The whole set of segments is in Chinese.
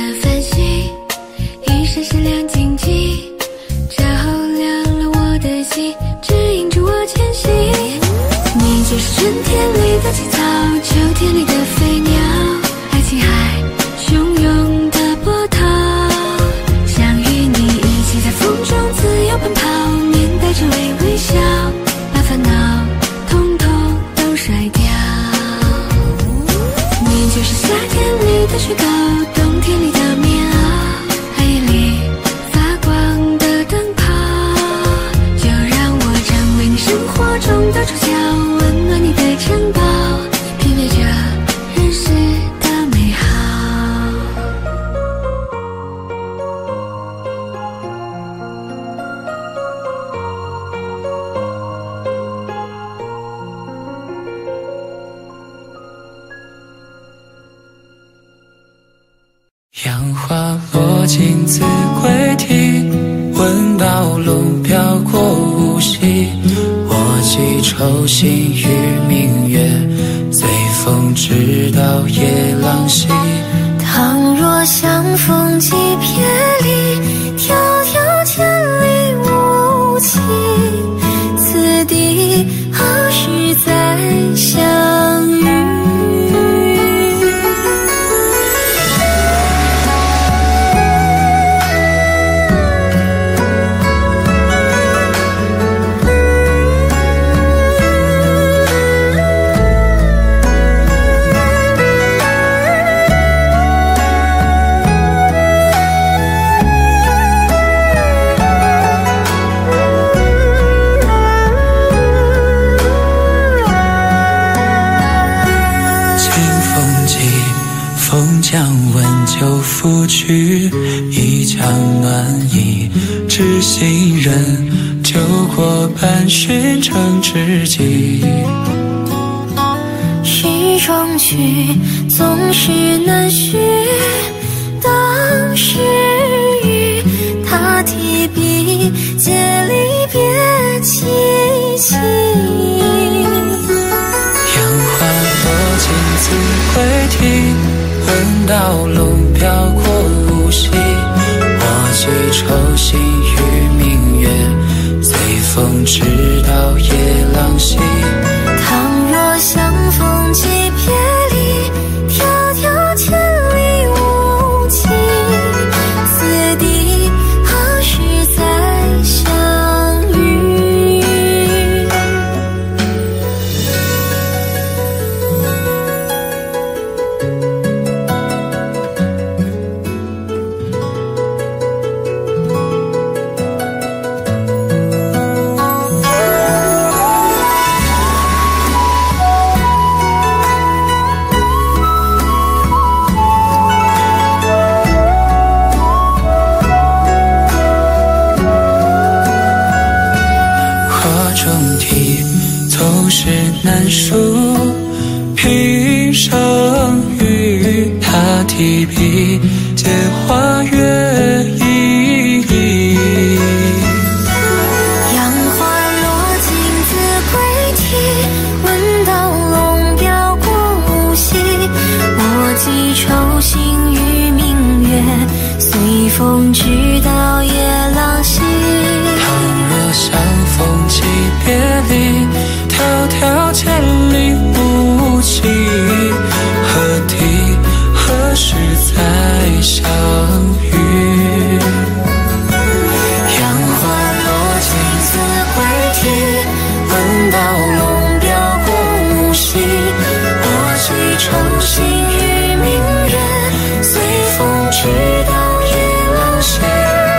繁星，一闪闪亮晶晶，照亮了我的心，指引着我前行。你就是春天里的青草，秋天里的飞鸟，爱琴海汹涌的波涛，想与你一起在风中自由奔跑，面带着微笑，把烦恼统统都甩掉。你就是夏天里的雪糕，冬天里的棉袄，黑夜里发光的灯泡，就让我成为你生活中的主角，温暖你的城堡，品味着人世的美好。 杨花落尽子规啼，闻道龙飘过无锡。我寄愁心与明月，随风直到夜郎西。 倘若相逢即别离，迢迢千里无期，此地何时再相遇？ 风将温酒拂去，一腔暖意知心人，酒过半巡成知己。 时装曲总是难续，当时与他提笔，借离别凄凄。 杨花落尽子规啼，闻道龙飘过无锡。我寄愁心与明月，随风直到夜郎西。 倘若相逢即别离，迢迢千里无期，此地何时再相遇？ 总是难书，平生与他提笔，借花月一忆。 杨花落尽子规啼，闻道龙飘过无锡。我寄愁心与明月，随风直到夜郎西。 倘若相逢即别离，迢迢千里无期，何地何时再相遇？ 杨花落尽子规啼，闻道龙飘过无锡。我寄愁心与明月，随风直到夜郎西。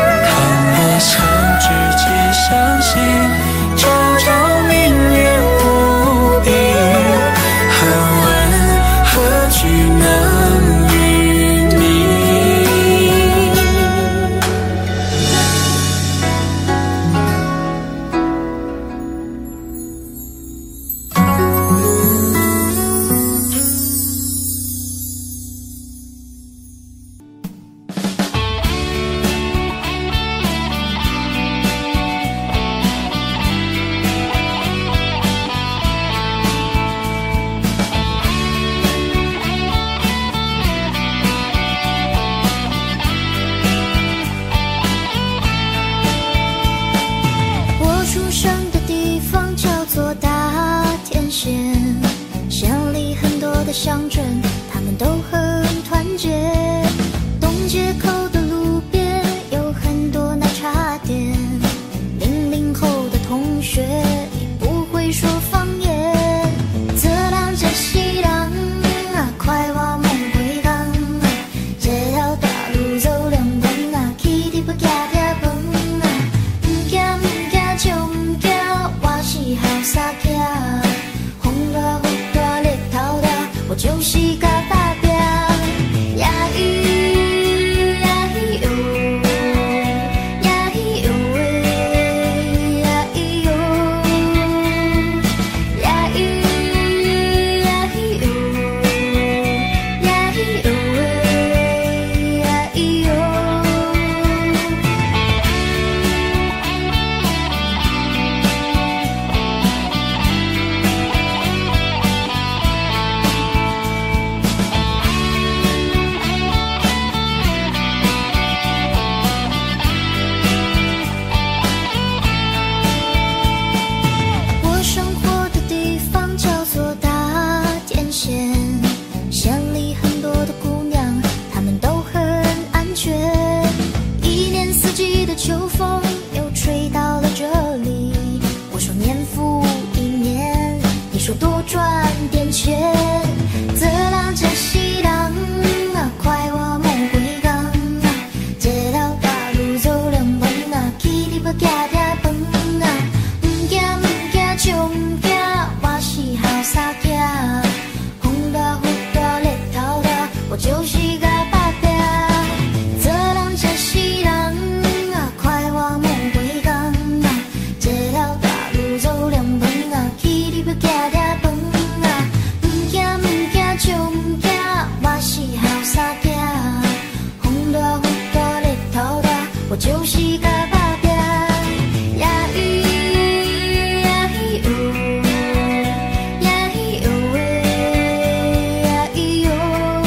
缺。一年四季的秋风又吹到了这里，我说年复一年，你说多赚点钱。这人这是人啊，快活莫归工啊，这条大路走两分啊，去你要行条饭啊，唔惊唔惊就唔惊，我是好傻仔，风大雨大日头大，我就是个打拼。这人这是人啊，快活莫归工啊，这条大路走两分啊，去你要行条饭啊，唔惊唔惊就唔惊，我是好傻仔，风大雨大日头大，我就是个打拼。呀咿呀咿哟，呀咿哟喂，呀咿哟，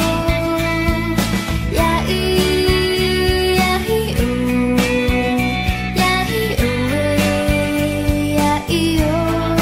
呀咿呀咿哟，呀咿哟喂，呀咿哟。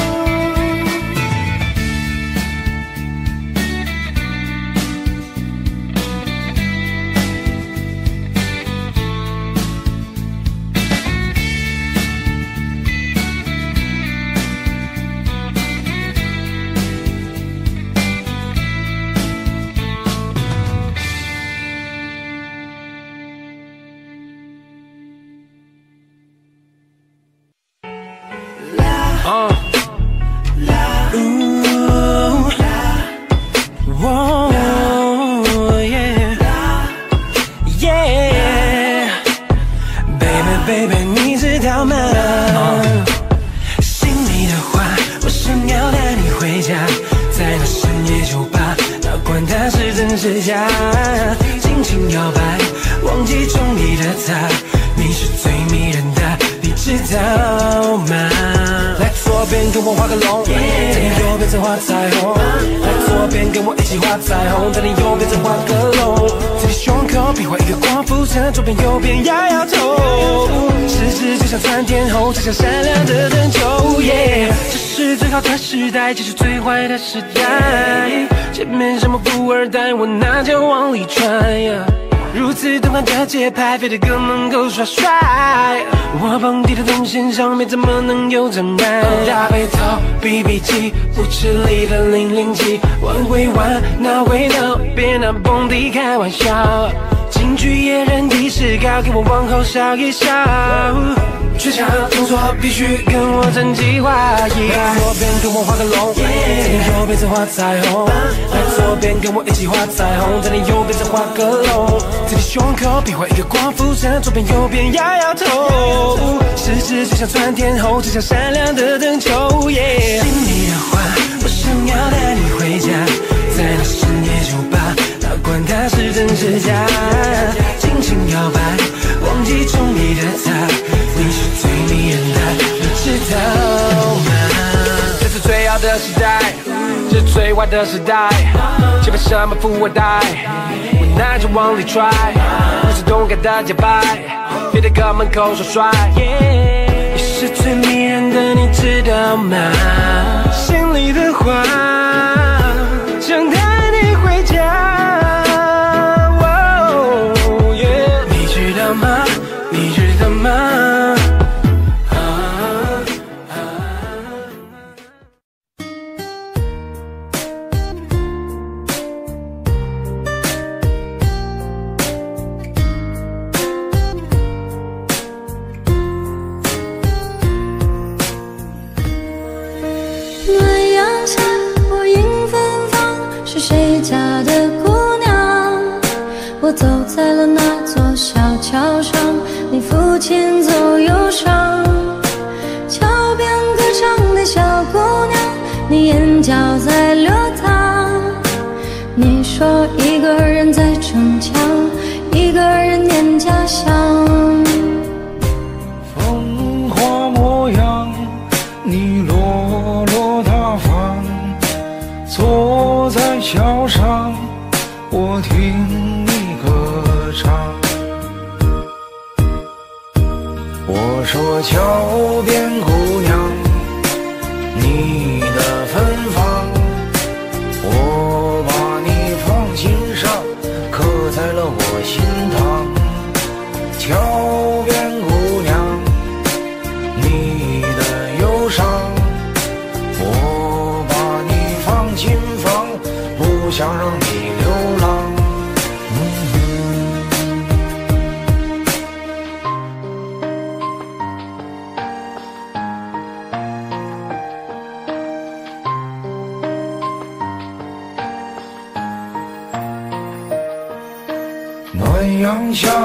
Baby， 你知道吗？心里的话，我想要带你回家，在那深夜酒吧，哪管它是真是假，尽情摇摆，忘记中意的他，你是最迷人的，你知道吗？来左边跟我画个龙，在你右边再画彩虹。来左边跟我一起画彩虹，在你右边再画个龙。在你胸口比划一个光复城，左边右边摇摇头。十指就像窜天猴，就像闪亮的灯球。这是最好的时代，这是最坏的时代。前面什么富二代，我那就往里穿。如此动感的节拍，非得哥门口耍帅。我蹦迪的动线上面怎么能有障碍？大背头 BB 机，不吃力的007，玩归玩，闹归闹，别拿蹦迪开玩笑。京剧野人仪式感，给我往后笑一笑。倔强动作必须跟我整计划。来左边跟我画个龙，在你右边再画彩虹。来左边跟我一起画彩虹，在你右边再画个龙。在你胸口比划一个光复城，左边右边摇摇头。十指就像窜天猴，就像闪亮的灯球。心里的话，我想要带你回家，在那深夜酒吧，哪管它是真是假，尽情摇摆，忘记中意的他，你是最迷人的，你知道吗？这是最好的时代，这是最坏的时代，前面什么富二代，我那就往里揣，不是动感的节拍，别在哥门口耍帅。你是最迷人的，你知道吗？心里的话，想带你回家。你知道吗？你知道吗？ 暖阳下，我迎芬芳，是谁家的姑娘？我走在了那座小桥上，你抚琴奏忧伤。桥边歌唱的小姑娘，你眼角在流淌。你说一个人在逞强，一个人念家乡。 风华模样，你落落大方，坐在桥上，我听你歌唱。我说桥边姑娘，你的芬芳，我把你放心上，刻在了我心膛。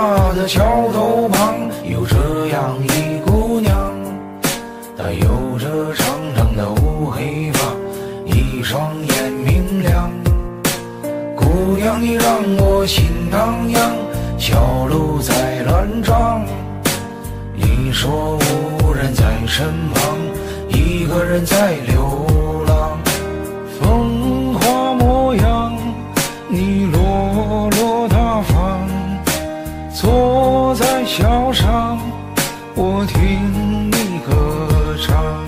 大的桥头旁，有这样一姑娘，她有着长长的乌黑发，一双眼明亮。姑娘你让我心荡漾，小鹿在乱撞。你说无人在身旁，一个人在流浪。风花模样，你落落大方，坐在桥上，我听你歌唱。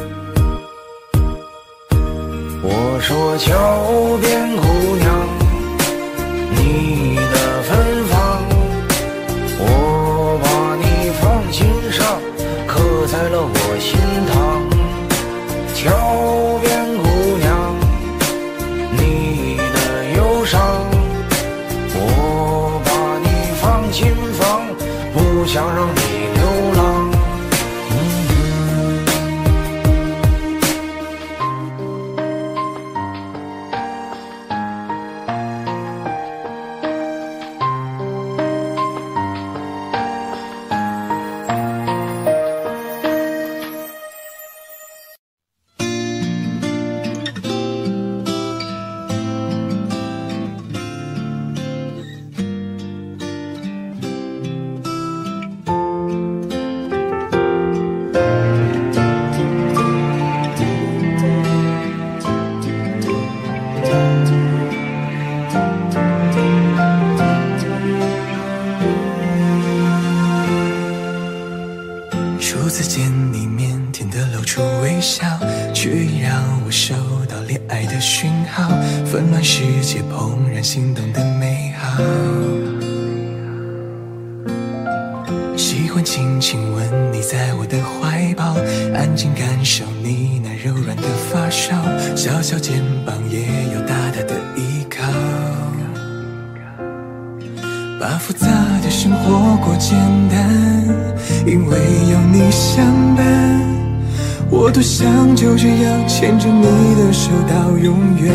我说桥边姑娘，你的芬芳，我把你放心上，刻在了我心膛。桥边姑娘，你的忧伤，我把你放心房，不想让你流浪。 初次见你腼腆的露出微笑，却已让我收到恋爱的讯号，纷乱世界怦然心动的美好。喜欢轻轻吻你在我的怀抱，安静感受你那柔软的发梢，小小肩膀也有大大的依靠。把复杂的生活过简单，因为有你相伴，我多想就这样牵着你的手到永远。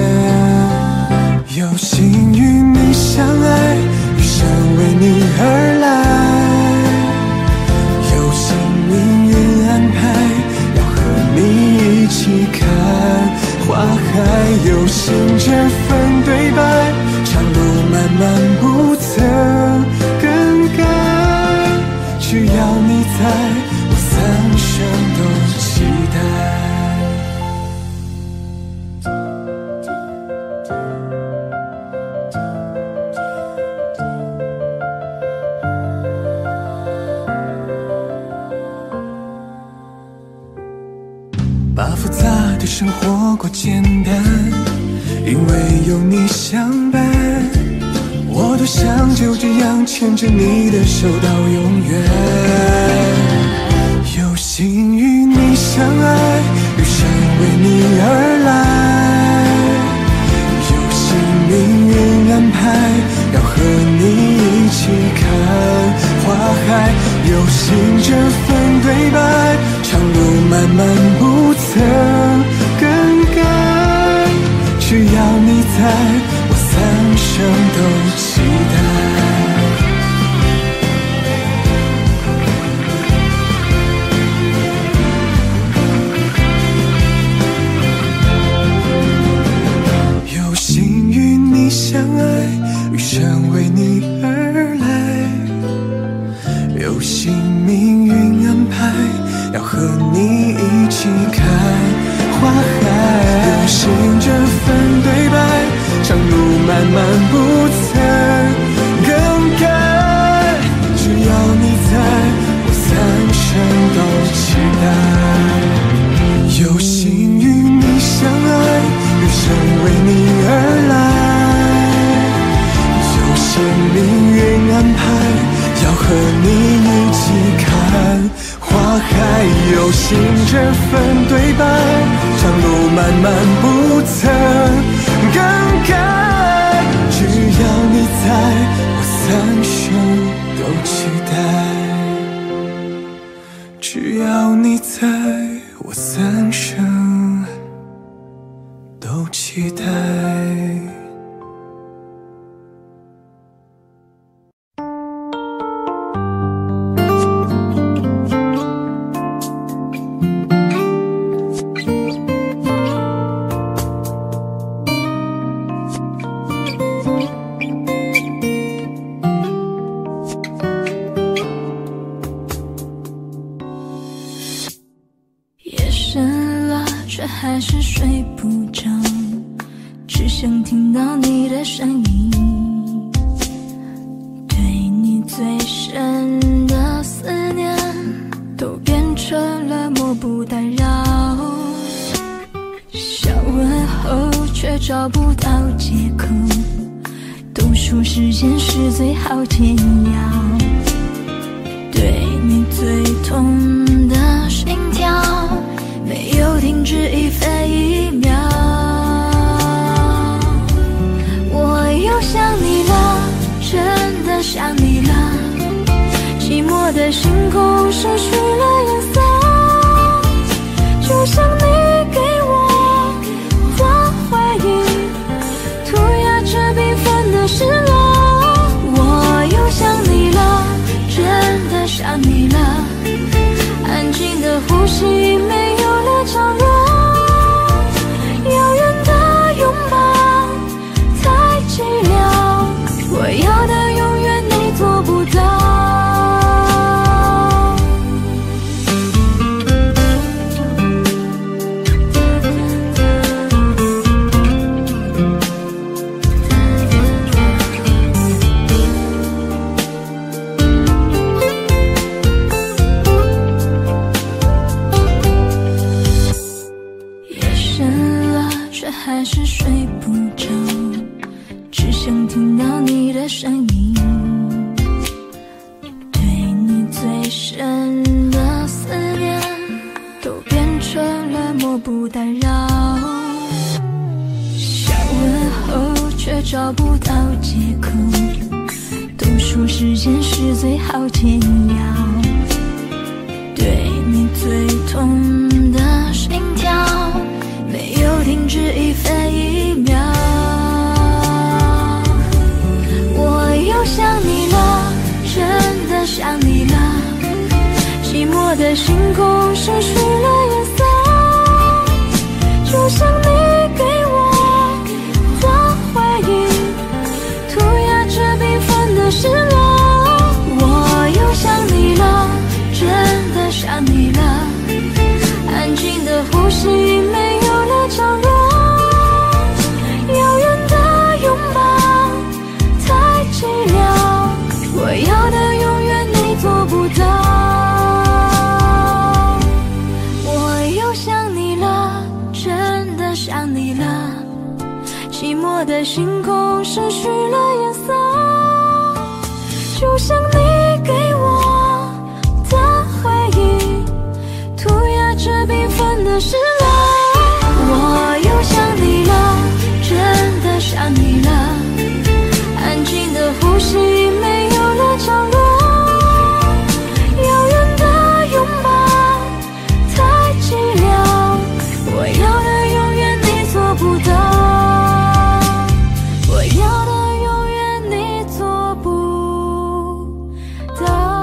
有幸与你相爱，余生为你而来，有幸命运安排，要和你一起看花海，有幸这份对白，长路漫漫不曾更改，只要你在，我三生都期待。把复杂的生活过简单，因为有你相伴，我多想就这样牵着你的手到永远。有幸与你相爱，余生为你而来，有幸命运安排，要和你一起看花海，有幸这份对白，长路漫漫不曾更改，只要你在，我三生都期待。有幸与你相爱，余生为你而来，有幸命运安排，要和你一起看花海，有幸这份对白，长路漫漫不曾更改，只要你在，我三生都期待。有幸与你相爱，余生为你而来，有幸命运安排，要和你一起看花海，有幸这份对白，长路漫漫不曾更改，只要你在，我三生都期待，只要你在，我三生都期待。 还是睡不着，只想听到你的声音。对你最深的思念，都变成了漠不打扰。想问候却找不到借口，都说时间是最好解药。对你最痛的心跳，没有停止一分一秒。我又想你了，真的想你了。寂寞的星空失去了颜色，就像你给我的回忆，涂鸦着缤纷的失落。我又想你了，真的想你了。安静的呼吸没有了吵闹，遥远的拥抱太寂寥，我要的永远你做不到。还是睡不着，只想听到你的声音。对你最深的思念，都变成了漠不打扰。想问候却找不到借口，都说时间是最好解药。对你最痛的心跳，没有停止一分一秒。我又想你了，真的想你了。寂寞的星空失去了颜色，就像你给我的回忆，涂鸦着缤纷的失落。我又想你了，真的想你了。安静的呼吸没有了吵闹，遥远的拥抱太寂寥，我要的永远你做不到。我又想你了，真的想你了。寂寞的星空失去了颜色，就像你给我的回忆，涂鸦着缤纷的失落。我又想你了，真的想你了。安静的呼吸没有了吵闹，遥远的拥抱太寂寥，我要的永远你做不到，我要的永远你做不到。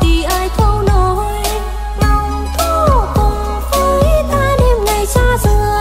xa xưa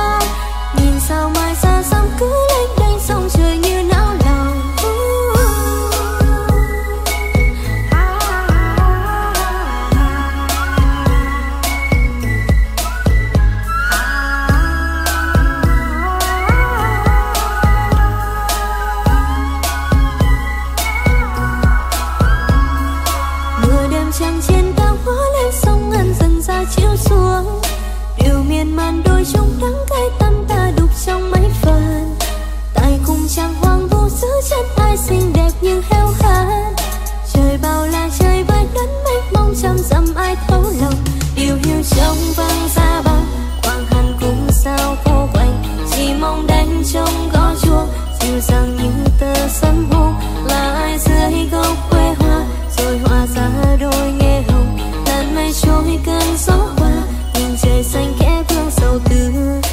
miên man đôi chung đắng cay tâm ta đục trong mấy phần. Tại cùng chàng hoang vu giữ chân ai xinh đẹp như heo hán. Trời bao la trời vơi đất mênh mông trăm dặm ai thấu lòng. Điều hiu trong vang xa băng quang hàn cùng sao khô quạnh. Chỉ mong đánh trong gõ chuông dịu dàng như tờ sấm hôn. Là ai dưới gốc quê hoa rồi hòa ra đôi nghe hồng. Làn mây trôi cơn gió qua nhìn trời xanh khẽ vương sầu tư.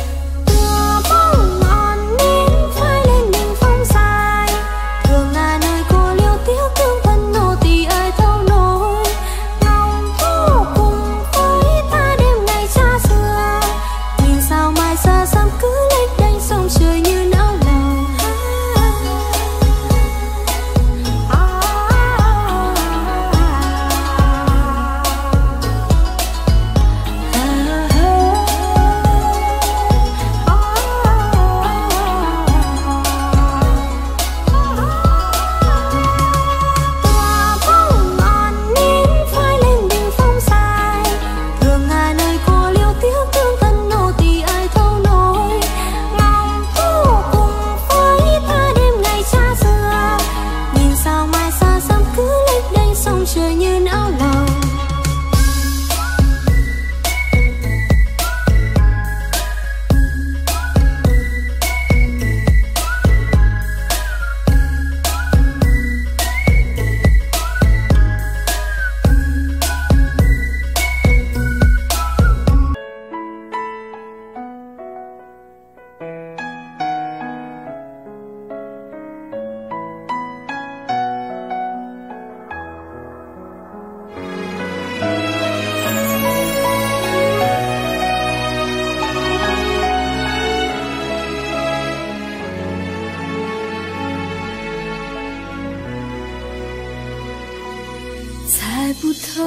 猜不透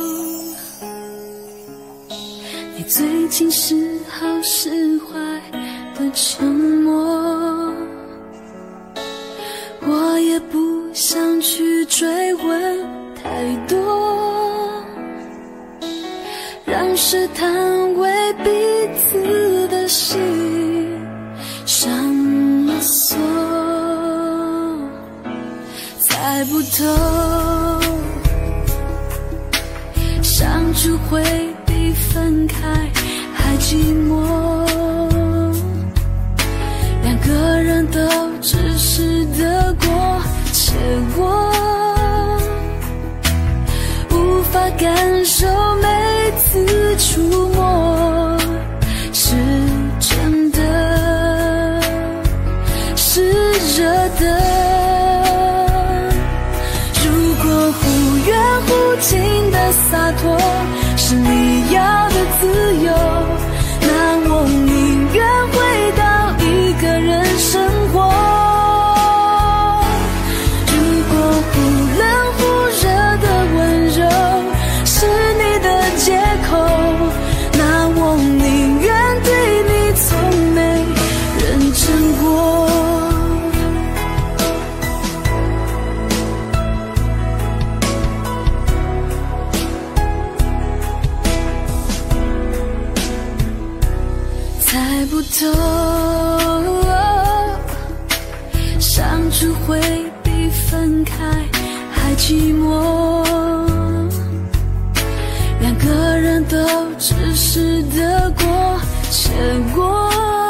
你最近是好是坏的沉默，我也不想去追问太多，让试探为彼此的心上了锁。猜不透相处会比分开还寂寞，两个人都只是得过且过，无法感受每次触摸是真的是热的。如果忽远忽近的洒脱是你要的自由，那我宁愿回到一个人生活。如果忽冷忽热的温柔是你的借口，那我宁愿对你从没认真过。猜不透相处会比分开还寂寞，两个人都只是得过且过，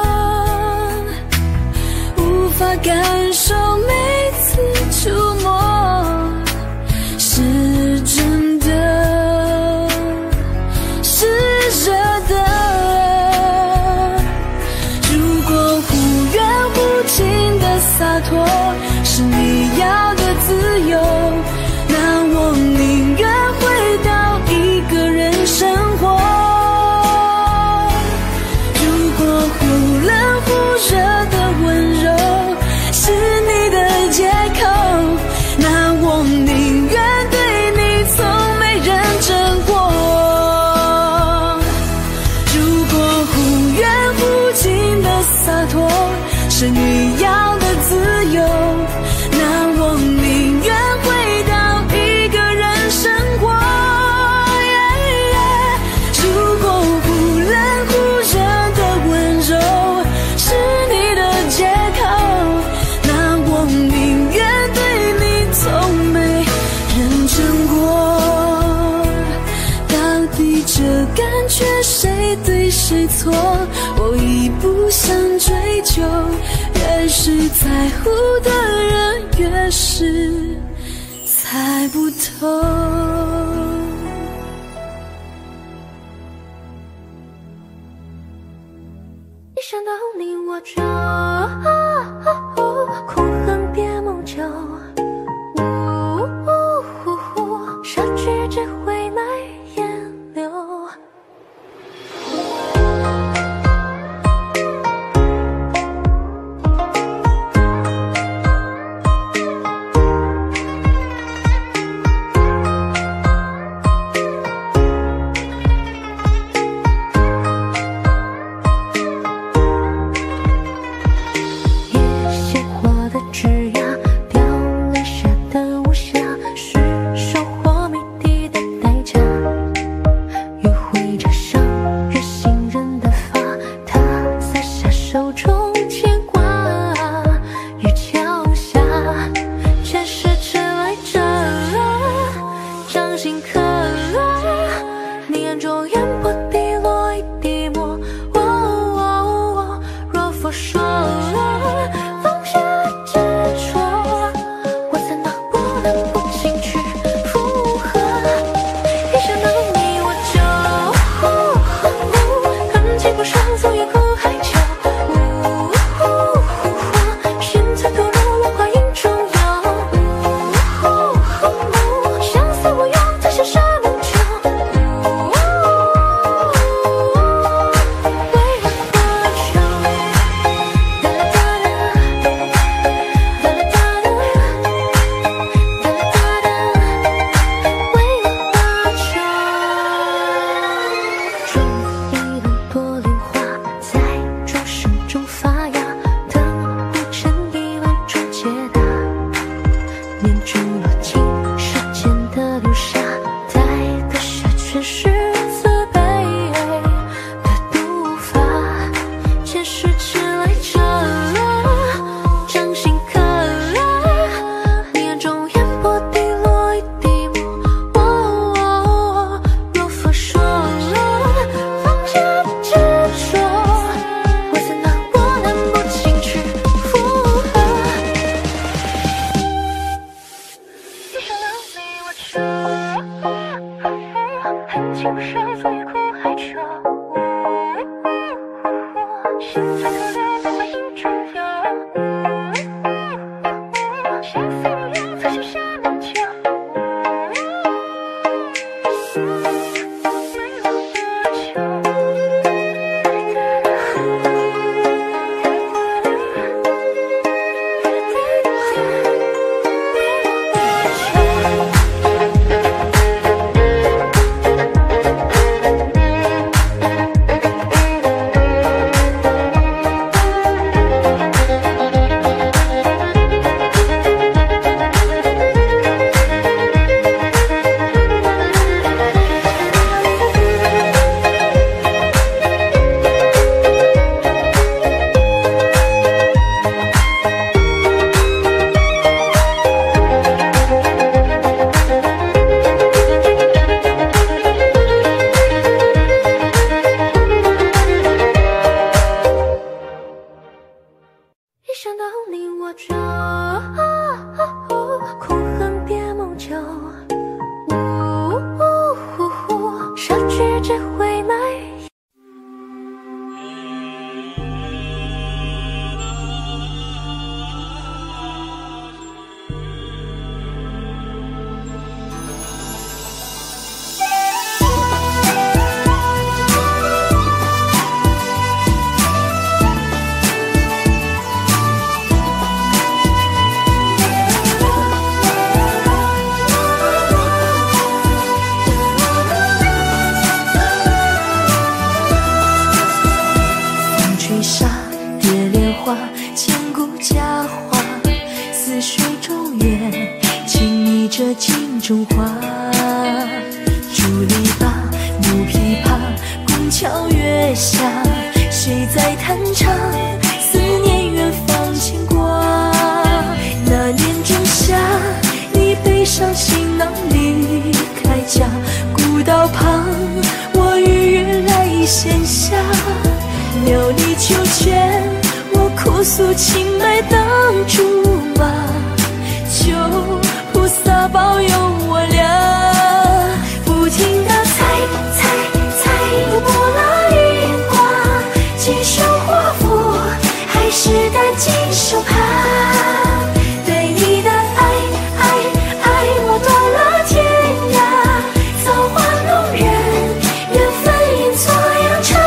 无法感受每次触摸是真的是热的。洒脱是你要的自由，那我宁愿回到一个人生活。如果忽冷忽热的温柔是你的借口， 谁对谁错，我已不想追究。越是在乎的人，越是猜不透。一想到你我就空恨别梦久，杀去只会来烟流。 孤岛旁，我与月来线朴素青梅当竹马，求菩萨保佑我俩不停地猜，又拨了一卦，吉凶祸福还是担惊受怕。对你的爱，我断了天涯，造化弄人，缘分阴错阳差。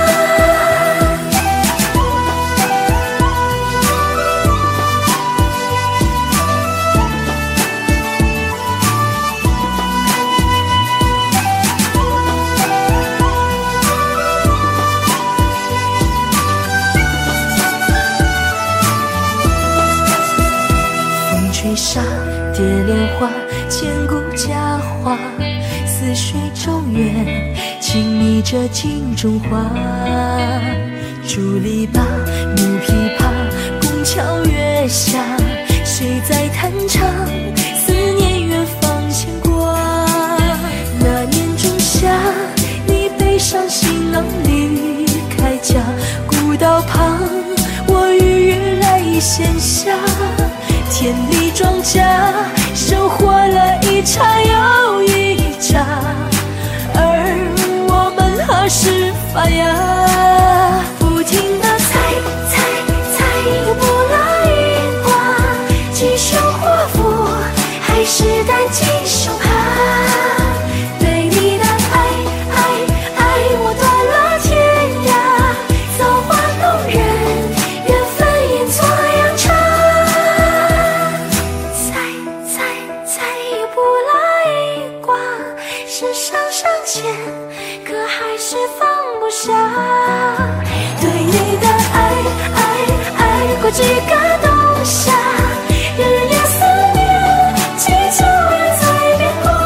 吹沙蝶莲花，千古佳话，似水中月，轻迷着镜中花。竹篱笆，木琵琶，拱桥月下，谁在弹唱？思念远方牵挂。那年仲夏，你背上行囊离开家，古道旁，我与月来闲暇。田里庄稼，收获了一茬又一茬，而我们何时发芽？不停地猜，又拨了一卦，吉凶祸福还是担惊受怕。对你的爱，我断了天涯，造化弄人，缘分阴错阳差。上前，可还是放不下。对你的爱过几个冬夏，日夜思念，祈求缘再变卦。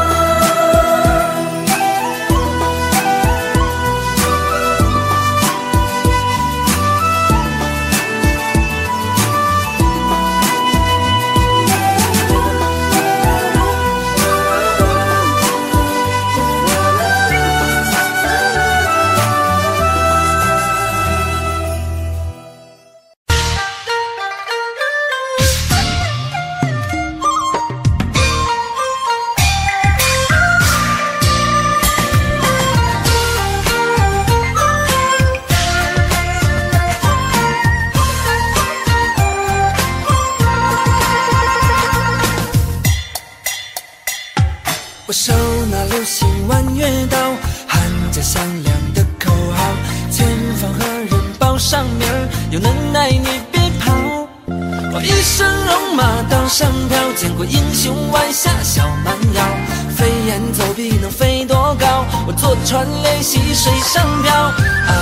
我手拿流星弯月刀，喊着响亮的口号，前方何人报上名儿，有能耐你别跑。我一身戎马刀上飘，见过英雄弯下小蛮腰，飞檐走壁能飞多高，我坐船练习水上漂。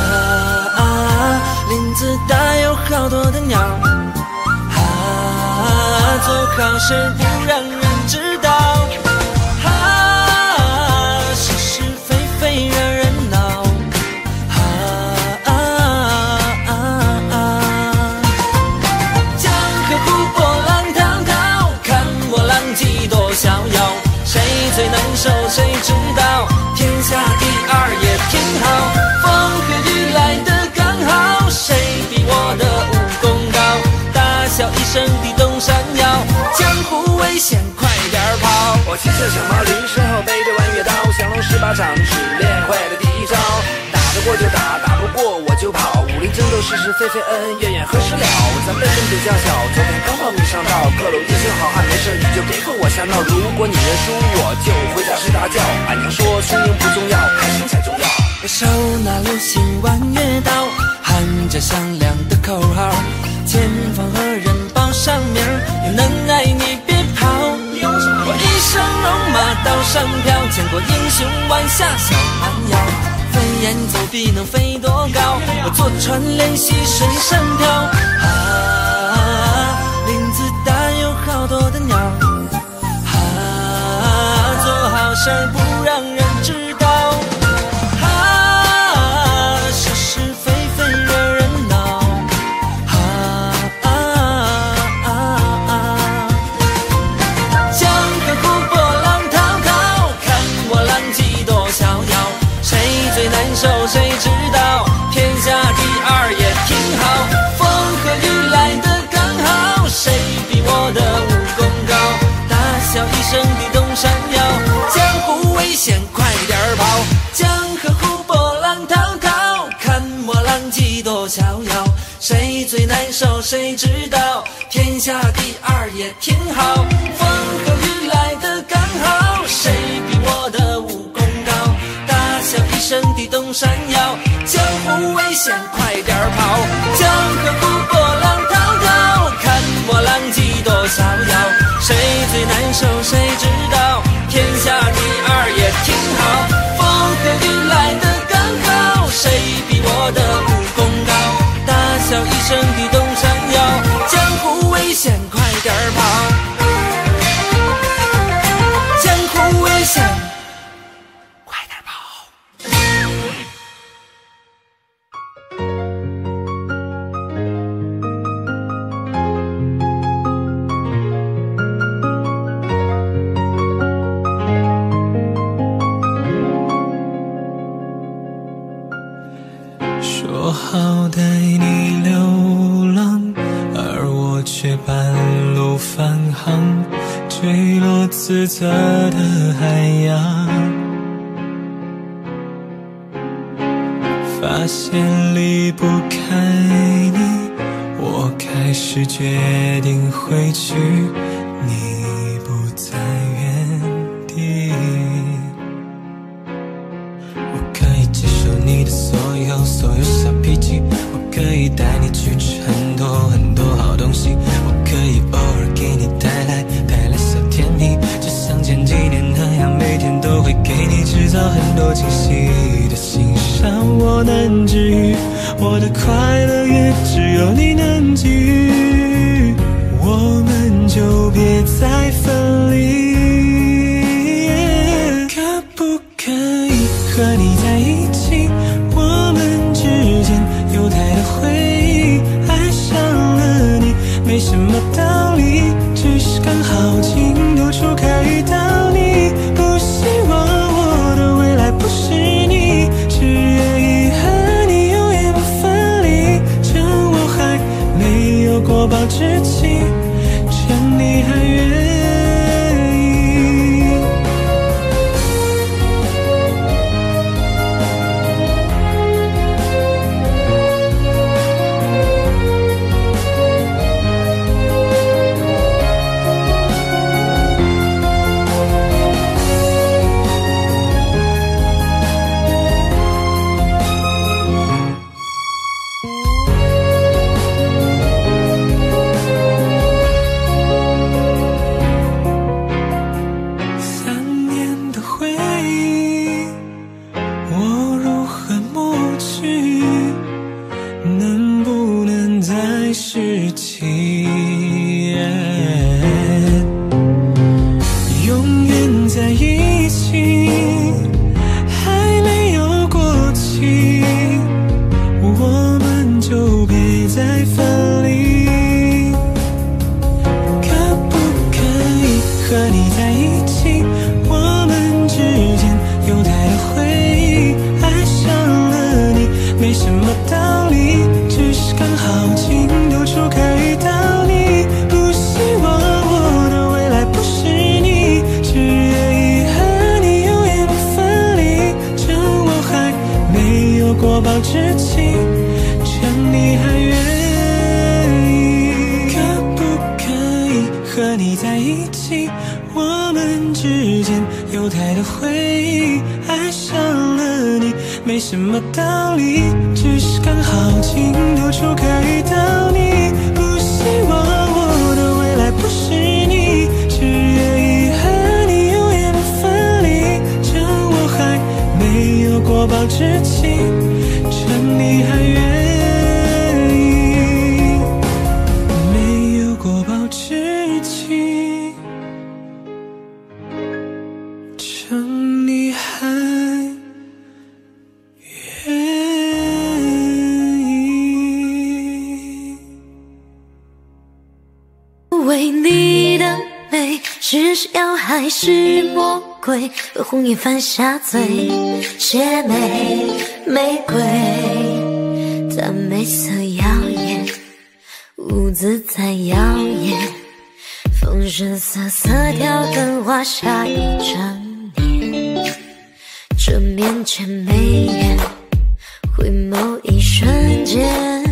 林子大有好多的鸟，做好事不让人知道，最能手谁知道，天下第二也挺好，风和雨来得刚好，谁比我的武功高，大小一声地动山摇，江湖危险快点跑。 我骑着小毛驴，身后背着弯月刀，降龙18掌是练会的第一招，打得过就打，打不过我就跑，武林争斗是是非非恩恩怨怨何时了，咱们分别家小，昨天刚报名上道，各路英雄好汉没事你就别和我瞎闹，如果你认输我就回家睡大觉，俺娘说输赢不重要，开心才重要。 我手拿流星弯月刀，喊着响亮的口号，前方何人报上名儿，有能耐你别跑。我一身戎马刀上飘，见过英雄弯下小蛮腰，飞檐走壁能飞多高，我坐船练习水上漂。林子大有好多的鸟，做好事不让人知道，是是非非惹人恼，江河湖波浪滔滔，看我浪迹多逍遥，谁最难受谁知道，天下第二也挺好，风和雨来多逍遥，谁最难受谁知道，天下第二也挺好，风和雨来得刚好，谁比我的武功高，大笑一声地动山摇，江湖危险快点跑，江河湖波浪滔滔，看我浪迹多逍遥，谁最难受谁知道，天下第二也挺好，风和雨来得刚好，谁比我的武功高，大笑一声地动山摇，江湖危险快点跑，江湖危险快点跑。 说好带你流浪，而我却半路返航，坠落自责的海洋，发现离不开你，我开始决定回去，你不在原地，我可以接受你的所有小脾气，我可以带你去吃很多好东西，我可以偶尔给你带来小甜蜜，就像前几年那样，每天都会给你制造很多惊喜的欣赏，我能治愈，我的快乐也只有你能给予，我们就别再分离，可不可以和你在一起，我们之间有太多回忆，爱上了你没什么道理，只是刚好情窦初开遇到你，不希望我的未来不是你，只愿意和你永远不分离，趁我还没有过保质期，趁你还愿意。 为你的美是闪耀还是魔鬼？和红颜犯下罪，邪魅玫瑰，她美色妖艳，舞姿再妖艳，风神色色调更画下一整年。这面前眉眼，回眸一瞬间。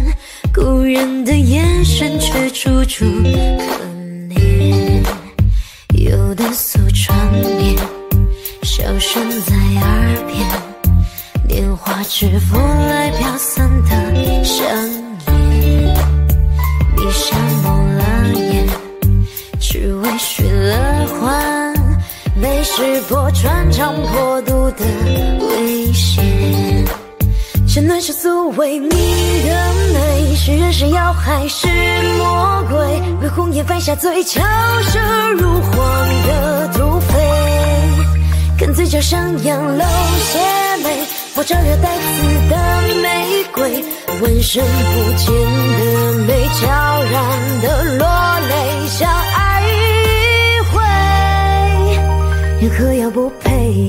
人的眼神却楚楚可怜，有的诉传遍，笑声在耳边，年华是风来飘散的想念。闭上梦了眼，只为寻了欢，美是破穿肠破肚的危险。这暖世俗为你的美，是人是妖还是魔鬼？为红颜犯下最巧舌如簧的土匪，跟嘴角上扬露邪魅，我招惹带刺的玫瑰，闻声不见的美，悄然的落泪，相爱一回，人何要不配？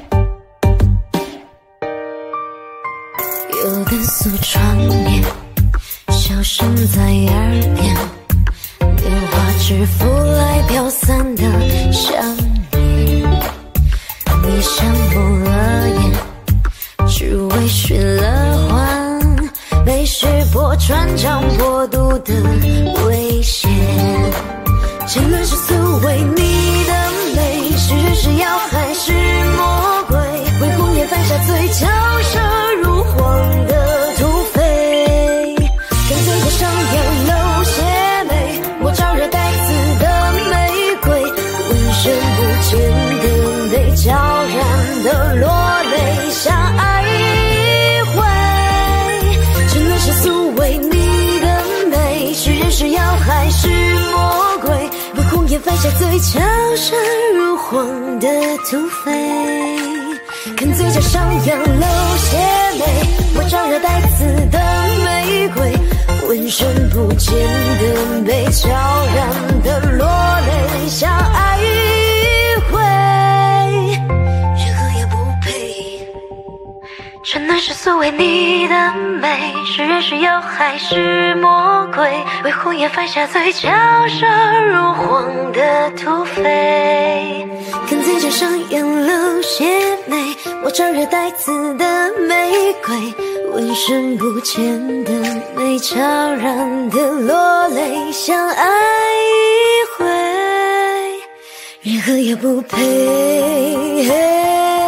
有的诉传遍，笑声在耳边，年华之风来飘散的想念。你像蒙了眼，只为寻了欢，美是破穿肠破肚的危险。这暖世俗为你的美，是人是妖还是魔鬼？为红颜犯下最巧舌如簧的土匪，跟嘴角上扬露邪魅，我招惹带刺的玫瑰，闻声不见的美，悄然的落泪，相爱一回。这暖世俗为你的美，是人是妖还是魔鬼？为红颜犯下最巧舌如簧的土匪，跟嘴角上扬露邪魅，我招惹带刺的玫瑰，闻声不见的美，悄然的落泪，相爱一回，任何也不配。这暖世俗为你的美，是人是妖还是魔鬼？为红颜犯下最巧舌如簧的土匪，跟嘴角上扬露邪魅，我招惹带刺的玫瑰，闻声不见的美，悄然的落泪，相爱一回，任何也不配。